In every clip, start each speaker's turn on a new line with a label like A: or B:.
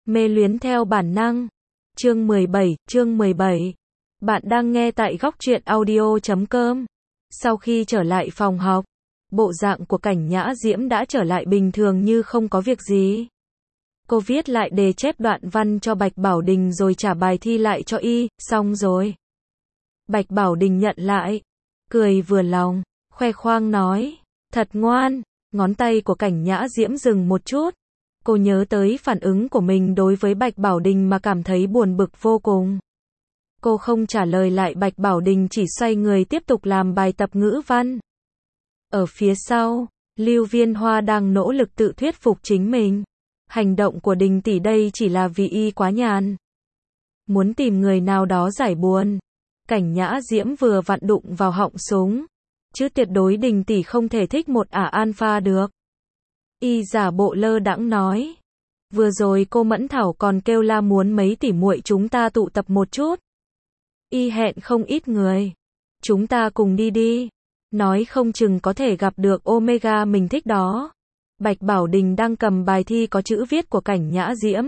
A: Mê luyến theo bản năng. Chương 17. Bạn đang nghe tại góc truyện audio.com. Sau khi trở lại phòng học, bộ dạng của Cảnh Nhã Diễm đã trở lại bình thường như không có việc gì. Cô viết lại đề chép đoạn văn cho Bạch Bảo Đình rồi trả bài thi lại cho y, xong rồi. Bạch Bảo Đình nhận lại, cười vừa lòng, khoe khoang nói, thật ngoan. Ngón tay của Cảnh Nhã Diễm dừng một chút. Cô nhớ tới phản ứng của mình đối với Bạch Bảo Đình mà cảm thấy buồn bực vô cùng. Cô không trả lời lại Bạch Bảo Đình, chỉ xoay người tiếp tục làm bài tập ngữ văn. Ở phía sau, Lưu Viên Hoa đang nỗ lực tự thuyết phục chính mình. Hành động của Đình tỷ đây chỉ là vì y quá nhàn. Muốn tìm người nào đó giải buồn. Cảnh Nhã Diễm vừa vặn đụng vào họng súng. Chứ tuyệt đối Đình tỷ không thể thích một ả alpha được. Y giả bộ lơ đãng nói. Vừa rồi cô Mẫn Thảo còn kêu la muốn mấy tỷ muội chúng ta tụ tập một chút. Y hẹn không ít người. Chúng ta cùng đi đi. Nói không chừng có thể gặp được Omega mình thích đó. Bạch Bảo Đình đang cầm bài thi có chữ viết của Cảnh Nhã Diễm.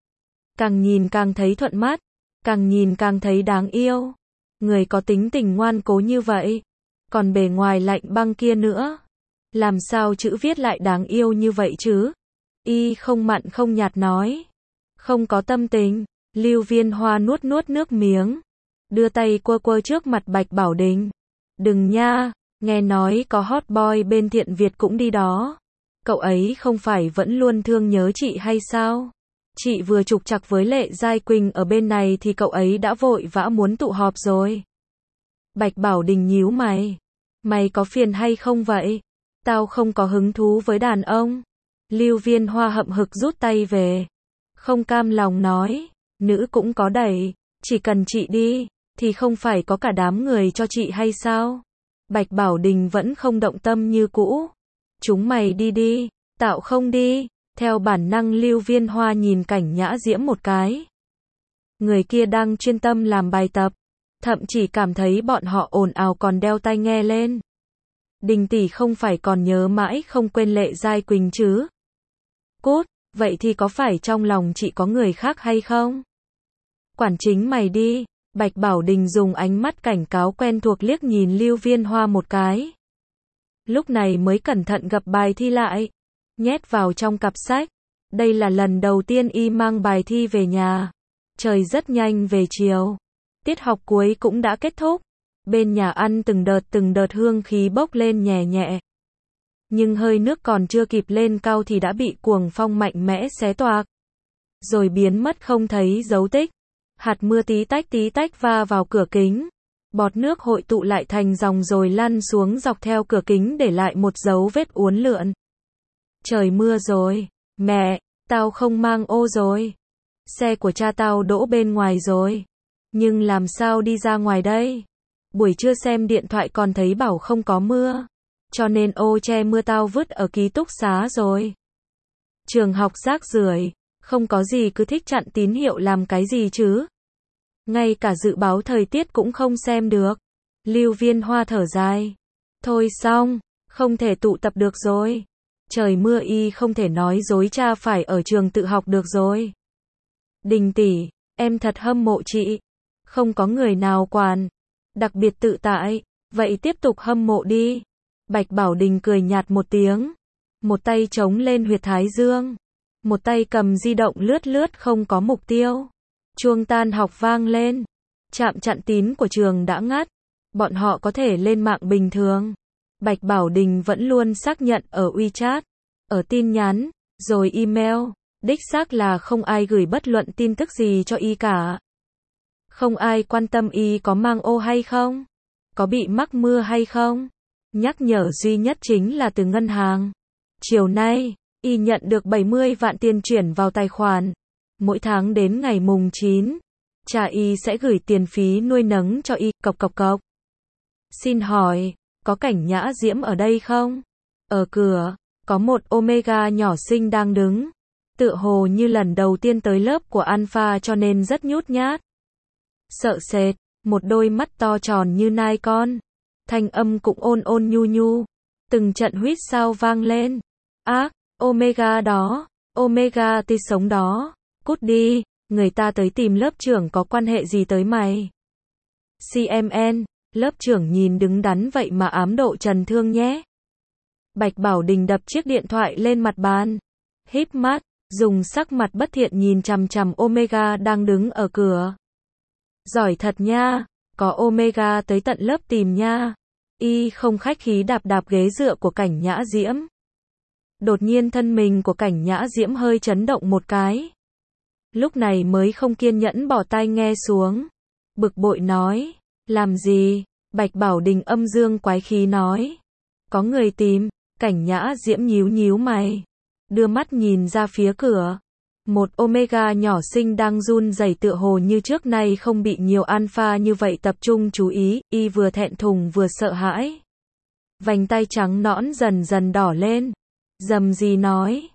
A: Càng nhìn càng thấy thuận mắt. Càng nhìn càng thấy đáng yêu. Người có tính tình ngoan cố như vậy. Còn bề ngoài lạnh băng kia nữa. Làm sao chữ viết lại đáng yêu như vậy chứ? Y không mặn không nhạt nói. Không có tâm tình. Lưu Viên Hoa nuốt nước miếng. Đưa tay quơ quơ trước mặt Bạch Bảo Đình. Đừng nha, nghe nói có hot boy bên Thiện Việt cũng đi đó. Cậu ấy không phải vẫn luôn thương nhớ chị hay sao? Chị vừa trục trặc với Lệ Giai Quỳnh ở bên này thì cậu ấy đã vội vã muốn tụ họp rồi. Bạch Bảo Đình nhíu mày. Mày có phiền hay không vậy? Tao không có hứng thú với đàn ông. Lưu Viên Hoa hậm hực rút tay về. Không cam lòng nói. Nữ cũng có đẩy. Chỉ cần chị đi, thì không phải có cả đám người cho chị hay sao? Bạch Bảo Đình vẫn không động tâm như cũ. Chúng mày đi đi. Tạo không đi. Theo bản năng Lưu Viên Hoa nhìn Cảnh Nhã Diễm một cái. Người kia đang chuyên tâm làm bài tập. Thậm chí cảm thấy bọn họ ồn ào còn đeo tai nghe lên. Đình tỷ không phải còn nhớ mãi không quên Lệ Giai Quỳnh chứ? Cút, vậy thì có phải trong lòng chị có người khác hay không? Quản chính mày đi. Bạch Bảo Đình dùng ánh mắt cảnh cáo quen thuộc liếc nhìn Lưu Viên Hoa một cái. Lúc này mới cẩn thận gập bài thi lại. Nhét vào trong cặp sách. Đây là lần đầu tiên y mang bài thi về nhà. Trời rất nhanh về chiều. Tiết học cuối cũng đã kết thúc. Bên nhà ăn từng đợt hương khí bốc lên nhẹ nhẹ. Nhưng hơi nước còn chưa kịp lên cao thì đã bị cuồng phong mạnh mẽ xé toạc. Rồi biến mất không thấy dấu tích. Hạt mưa tí tách va vào cửa kính. Bọt nước hội tụ lại thành dòng rồi lăn xuống dọc theo cửa kính để lại một dấu vết uốn lượn. Trời mưa rồi. Mẹ, tao không mang ô rồi. Xe của cha tao đỗ bên ngoài rồi. Nhưng làm sao đi ra ngoài đây? Buổi trưa xem điện thoại còn thấy bảo không có mưa. Cho nên ô che mưa tao vứt ở ký túc xá rồi. Trường học rác rưởi, không có gì cứ thích chặn tín hiệu làm cái gì chứ? Ngay cả dự báo thời tiết cũng không xem được. Lưu Viên Hoa thở dài. Thôi xong, không thể tụ tập được rồi. Trời mưa y không thể nói dối cha phải ở trường tự học được rồi. Đình tỷ, em thật hâm mộ chị. Không có người nào quản. Đặc biệt tự tại. Vậy tiếp tục hâm mộ đi. Bạch Bảo Đình cười nhạt một tiếng. Một tay chống lên huyệt thái dương. Một tay cầm di động lướt không có mục tiêu. Chuông tan học vang lên. Trạm chặn tín của trường đã ngắt. Bọn họ có thể lên mạng bình thường. Bạch Bảo Đình vẫn luôn xác nhận ở WeChat, ở tin nhắn, rồi email. Đích xác là không ai gửi bất luận tin tức gì cho y cả. Không ai quan tâm y có mang ô hay không, có bị mắc mưa hay không. Nhắc nhở duy nhất chính là từ ngân hàng. Chiều nay, y nhận được 70 vạn tiền chuyển vào tài khoản. Mỗi tháng đến ngày mùng 9, cha y sẽ gửi tiền phí nuôi nấng cho y. Cộc. Xin hỏi, có Cảnh Nhã Diễm ở đây không? Ở cửa, có một Omega nhỏ xinh đang đứng. Tựa hồ như lần đầu tiên tới lớp của Alpha cho nên rất nhút nhát. Sợ sệt, một đôi mắt to tròn như nai con. Thanh âm cũng ôn nhu. Từng trận huýt sáo vang lên. Omega đó, Omega tươi sống đó. Cút đi, người ta tới tìm lớp trưởng có quan hệ gì tới mày? CMN, lớp trưởng nhìn đứng đắn vậy mà ám độ Trần Thương nhé. Bạch Bảo Đình đập chiếc điện thoại lên mặt bàn. Híp mắt, dùng sắc mặt bất thiện nhìn chằm chằm Omega đang đứng ở cửa. Giỏi thật nha, có Omega tới tận lớp tìm nha. Y không khách khí đạp đạp ghế dựa của Cảnh Nhã Diễm. Đột nhiên thân mình của Cảnh Nhã Diễm hơi chấn động một cái. Lúc này mới không kiên nhẫn bỏ tai nghe xuống. Bực bội nói, làm gì? Bạch Bảo Đình âm dương quái khí nói. Có người tìm. Cảnh Nhã Diễm nhíu nhíu mày. Đưa mắt nhìn ra phía cửa. Một Omega nhỏ xinh đang run rẩy tựa hồ như trước nay không bị nhiều alpha như vậy tập trung chú ý, y vừa thẹn thùng vừa sợ hãi. Vành tay trắng nõn dần dần đỏ lên. Rầm rì nói,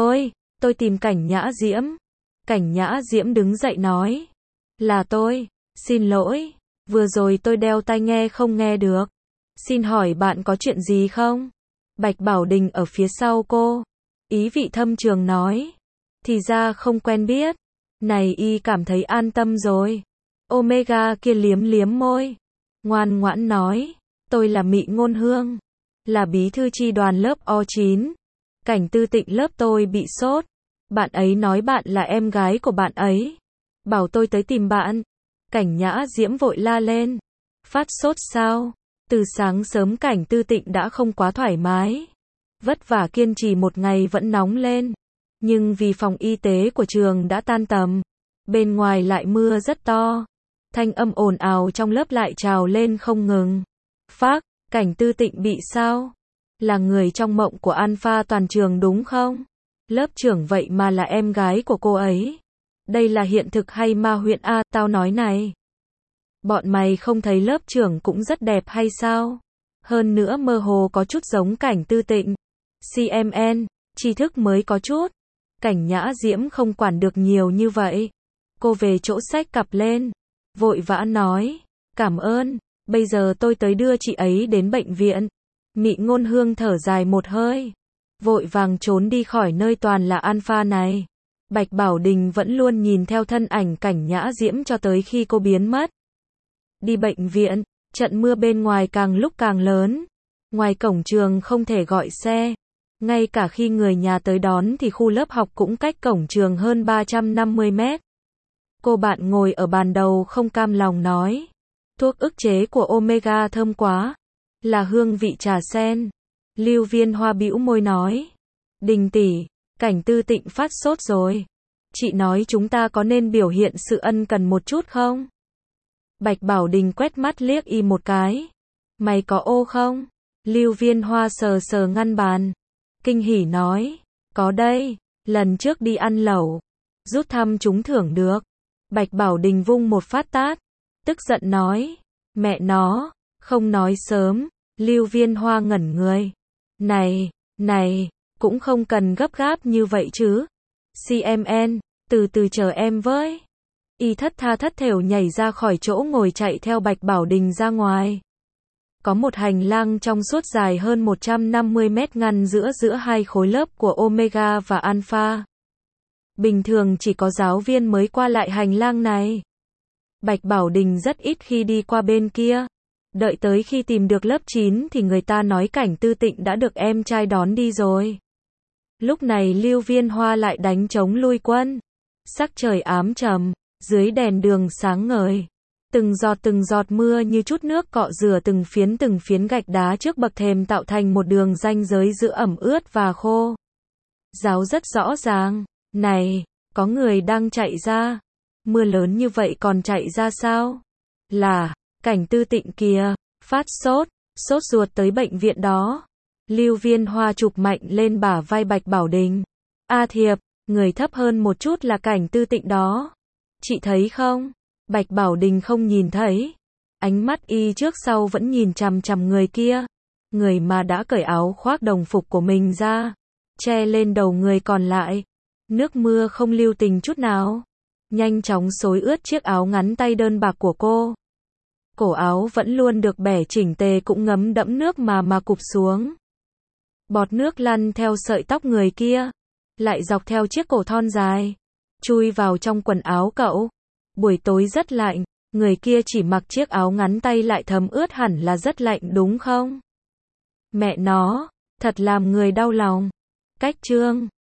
A: tôi tìm Cảnh Nhã Diễm. Cảnh Nhã Diễm đứng dậy nói, là tôi, xin lỗi, vừa rồi tôi đeo tai nghe không nghe được. Xin hỏi bạn có chuyện gì không? Bạch Bảo Đình ở phía sau cô, ý vị thâm trường nói, thì ra không quen biết. Này y cảm thấy an tâm rồi. Omega kia liếm liếm môi, ngoan ngoãn nói, tôi là Mị Ngôn Hương, là bí thư chi đoàn lớp O9. Cảnh Tư Tịnh lớp tôi bị sốt. Bạn ấy nói bạn là em gái của bạn ấy. Bảo tôi tới tìm bạn. Cảnh Nhã Diễm vội la lên. Phát sốt sao? Từ sáng sớm Cảnh Tư Tịnh đã không quá thoải mái. Vất vả kiên trì một ngày vẫn nóng lên. Nhưng vì phòng y tế của trường đã tan tầm. Bên ngoài lại mưa rất to. Thanh âm ồn ào trong lớp lại trào lên không ngừng. Phác, Cảnh Tư Tịnh bị sao? Là người trong mộng của alpha toàn trường đúng không? Lớp trưởng vậy mà là em gái của cô ấy. Đây là hiện thực hay ma huyễn a, tao nói này. Bọn mày không thấy lớp trưởng cũng rất đẹp hay sao? Hơn nữa mơ hồ có chút giống Cảnh Tư Tịnh. CMN, tri thức mới có chút. Cảnh Nhã Diễm không quản được nhiều như vậy. Cô về chỗ xách cặp lên. Vội vã nói, cảm ơn, bây giờ tôi tới đưa chị ấy đến bệnh viện. Mị Ngôn Hương thở dài một hơi. Vội vàng trốn đi khỏi nơi toàn là alpha này. Bạch Bảo Đình vẫn luôn nhìn theo thân ảnh Cảnh Nhã Diễm cho tới khi cô biến mất. Đi bệnh viện, trận mưa bên ngoài càng lúc càng lớn. Ngoài cổng trường không thể gọi xe. Ngay cả khi người nhà tới đón thì khu lớp học cũng cách cổng trường hơn 350 mét. Cô bạn ngồi ở bàn đầu không cam lòng nói. Thuốc ức chế của Omega thơm quá. Là hương vị trà sen. Lưu Viên Hoa bĩu môi nói. Đình tỷ, Cảnh Tư Tịnh phát sốt rồi. Chị nói chúng ta có nên biểu hiện sự ân cần một chút không? Bạch Bảo Đình quét mắt liếc y một cái. Mày có ô không? Lưu Viên Hoa sờ sờ ngăn bàn. Kinh hỉ nói. Có đây, lần trước đi ăn lẩu. Rút thăm trúng thưởng được. Bạch Bảo Đình vung một phát tát. Tức giận nói. Mẹ nó, không nói sớm. Lưu Viên Hoa ngẩn người. Này, cũng không cần gấp gáp như vậy chứ. CMN, từ từ chờ em với. Y thất tha thất thểu nhảy ra khỏi chỗ ngồi chạy theo Bạch Bảo Đình ra ngoài. Có một hành lang trong suốt dài hơn 150 mét ngăn giữa hai khối lớp của Omega và Alpha. Bình thường chỉ có giáo viên mới qua lại hành lang này. Bạch Bảo Đình rất ít khi đi qua bên kia. Đợi tới khi tìm được lớp 9 thì người ta nói Cảnh Tư Tịnh đã được em trai đón đi rồi. Lúc này Lưu Viên Hoa lại đánh trống lui quân. Sắc trời ám trầm, dưới đèn đường sáng ngời. Từng giọt mưa như chút nước cọ rửa từng phiến gạch đá trước bậc thềm tạo thành một đường ranh giới giữa ẩm ướt và khô. Giáo rất rõ ràng. Này, có người đang chạy ra. Mưa lớn như vậy còn chạy ra sao? Là Cảnh Tư Tịnh kìa, phát sốt ruột tới bệnh viện đó. Lưu Viên Hoa chụp mạnh lên bả vai Bạch Bảo Đình. A Thiệp, người thấp hơn một chút là Cảnh Tư Tịnh đó. Chị thấy không? Bạch Bảo Đình không nhìn thấy. Ánh mắt y trước sau vẫn nhìn chằm chằm người kia. Người mà đã cởi áo khoác đồng phục của mình ra. Che lên đầu người còn lại. Nước mưa không lưu tình chút nào. Nhanh chóng xối ướt chiếc áo ngắn tay đơn bạc của cô. Cổ áo vẫn luôn được bẻ chỉnh tề cũng ngấm đẫm nước mà cụp xuống. Bọt nước lăn theo sợi tóc người kia. Lại dọc theo chiếc cổ thon dài. chui vào trong quần áo cậu. Buổi tối rất lạnh, người kia chỉ mặc chiếc áo ngắn tay lại thấm ướt hẳn là rất lạnh đúng không? Mẹ nó, thật làm người đau lòng. Cách chương